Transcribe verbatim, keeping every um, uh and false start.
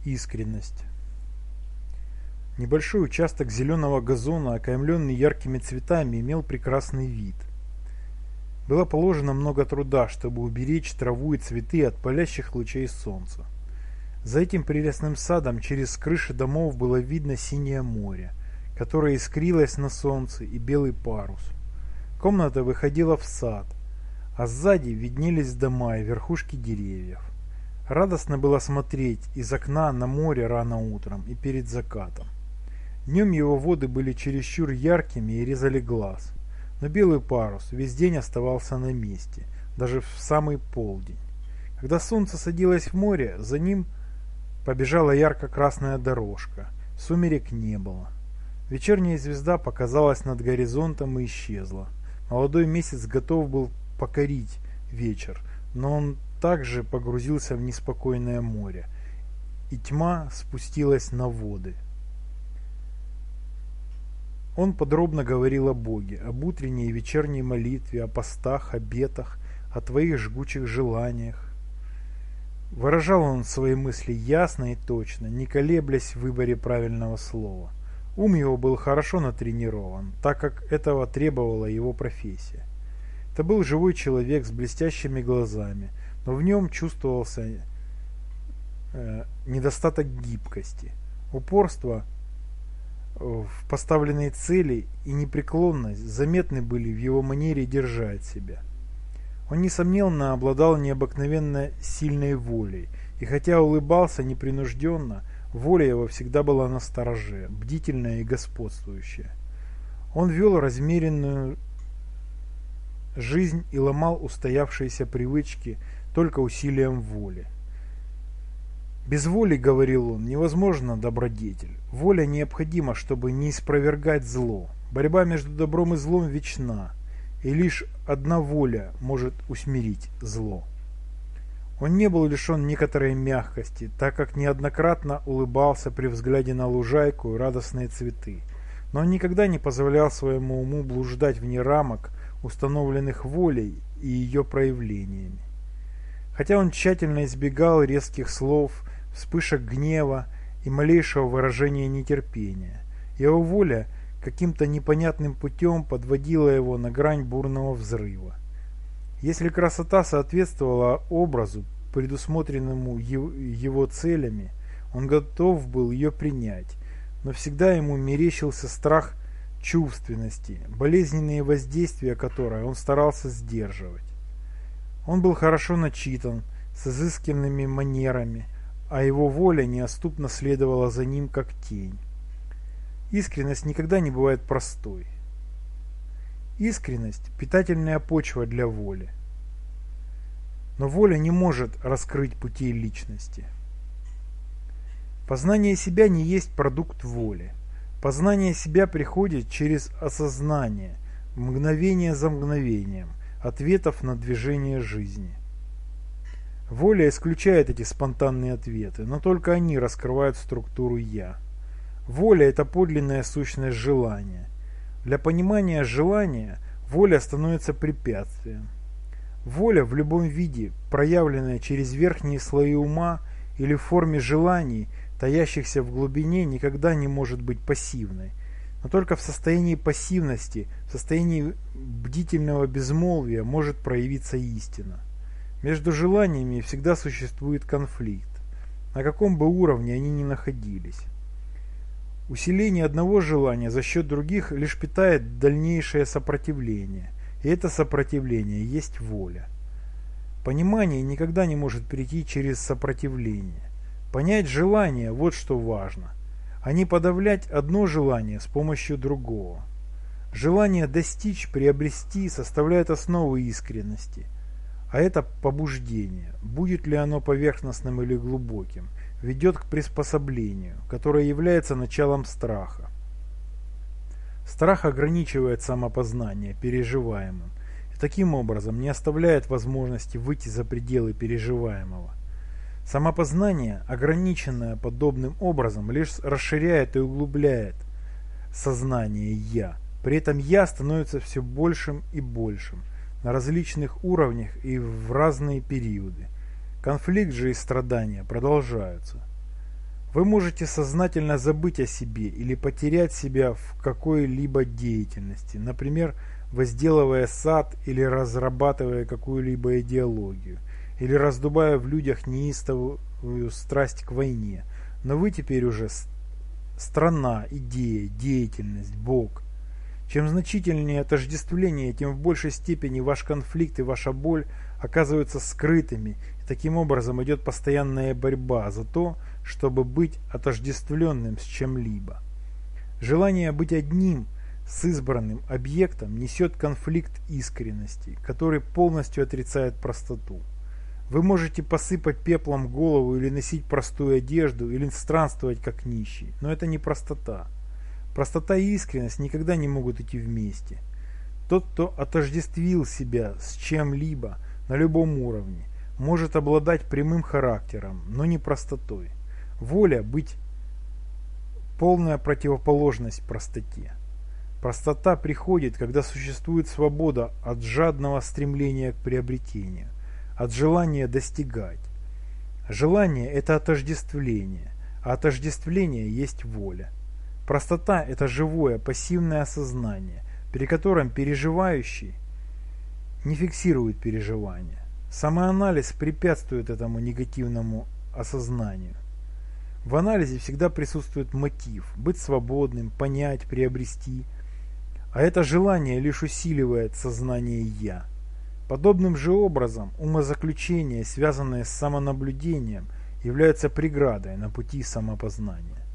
Искренность. Небольшой участок зеленого газона, окаймленный яркими цветами, имел прекрасный вид. Было положено много труда, чтобы уберечь траву и цветы от палящих лучей солнца. За этим прелестным садом через крыши домов было видно синее море, которое искрилось на солнце, и белый парус. Комната выходила в сад, а сзади виднелись дома и верхушки деревьев. Радостно было смотреть из окна на море рано утром и перед закатом. Днем его воды были чересчур яркими и резали глаз, но белый парус весь день оставался на месте, даже в самый полдень. Когда солнце садилось в море, за ним побежала ярко-красная дорожка, сумерек не было. Вечерняя звезда показалась над горизонтом и исчезла. Молодой месяц готов был покорить вечер, но он также погрузился в неспокойное море, и тьма спустилась на воды. Он подробно говорил о Боге, об утренней и вечерней молитве, о постах, обетах, о твоих жгучих желаниях. Выражал он свои мысли ясно и точно, не колеблясь в выборе правильного слова. Ум его был хорошо натренирован, так как этого требовала его профессия. Это был живой человек с блестящими глазами, но в нем чувствовался э, недостаток гибкости, упорство в поставленной цели и непреклонность заметны были в его манере держать себя. Он, несомненно, обладал необыкновенно сильной волей, и хотя улыбался непринужденно, воля его всегда была настороже, бдительная и господствующая. Он вел размеренную жизнь и ломал устоявшиеся привычки только усилием воли. Без воли, говорил он, невозможно добродетель. Воля необходима, чтобы не испровергать зло. Борьба между добром и злом вечна, и лишь одна воля может усмирить зло. Он не был лишен некоторой мягкости, так как неоднократно улыбался при взгляде на лужайку и радостные цветы, но он никогда не позволял своему уму блуждать вне рамок, установленных волей и ее проявлениями. Хотя он тщательно избегал резких слов, вспышек гнева и малейшего выражения нетерпения, его воля каким-то непонятным путем подводила его на грань бурного взрыва. Если красота соответствовала образу, предусмотренному его целями, он готов был ее принять, но всегда ему мерещился страх чувственности, болезненные воздействия которой он старался сдерживать. Он был хорошо начитан, с изысканными манерами, а его воля неотступно следовала за ним как тень. Искренность никогда не бывает простой. Искренность – питательная почва для воли. Но воля не может раскрыть путей личности. Познание себя не есть продукт воли. Познание себя приходит через осознание, мгновение за мгновением, ответов на движение жизни. Воля исключает эти спонтанные ответы, но только они раскрывают структуру «я». Воля – это подлинная сущность желания. Для понимания желания воля становится препятствием. Воля в любом виде, проявленная через верхние слои ума или в форме желаний, таящихся в глубине, никогда не может быть пассивной. Но только в состоянии пассивности, в состоянии бдительного безмолвия может проявиться истина. Между желаниями всегда существует конфликт, на каком бы уровне они ни находились. Усиление одного желания за счет других лишь питает дальнейшее сопротивление, и это сопротивление есть воля. Понимание никогда не может прийти через сопротивление. Понять желание – вот что важно, а не подавлять одно желание с помощью другого. Желание достичь, приобрести составляет основу искренности, а это побуждение, будет ли оно поверхностным или глубоким, ведет к приспособлению, которое является началом страха. Страх ограничивает самопознание переживаемым и таким образом не оставляет возможности выйти за пределы переживаемого. Самопознание, ограниченное подобным образом, лишь расширяет и углубляет сознание «я». При этом «я» становится все большим и большим на различных уровнях и в разные периоды. Конфликт же и страдания продолжаются. Вы можете сознательно забыть о себе или потерять себя в какой-либо деятельности, например, возделывая сад или разрабатывая какую-либо идеологию, или раздувая в людях неистовую страсть к войне. Но вы теперь уже страна, идея, деятельность, Бог. Чем значительнее отождествление, тем в большей степени ваш конфликт и ваша боль оказываются скрытыми, и таким образом идет постоянная борьба за то, чтобы быть отождествленным с чем-либо. Желание быть одним с избранным объектом несет конфликт искренности, который полностью отрицает простоту. Вы можете посыпать пеплом голову или носить простую одежду, или странствовать как нищий, но это не простота. Простота и искренность никогда не могут идти вместе. Тот, кто отождествил себя с чем-либо на любом уровне, может обладать прямым характером, но не простотой. Воля быть полная противоположность простоте. Простота приходит, когда существует свобода от жадного стремления к приобретению, от желания достигать. Желание – это отождествление, а отождествление есть воля. Простота – это живое, пассивное осознание, при котором переживающий не фиксирует переживания. Самоанализ препятствует этому негативному осознанию. В анализе всегда присутствует мотив – быть свободным, понять, приобрести. А это желание лишь усиливает сознание «я». Подобным же образом умозаключения, связанные с самонаблюдением, являются преградой на пути самопознания.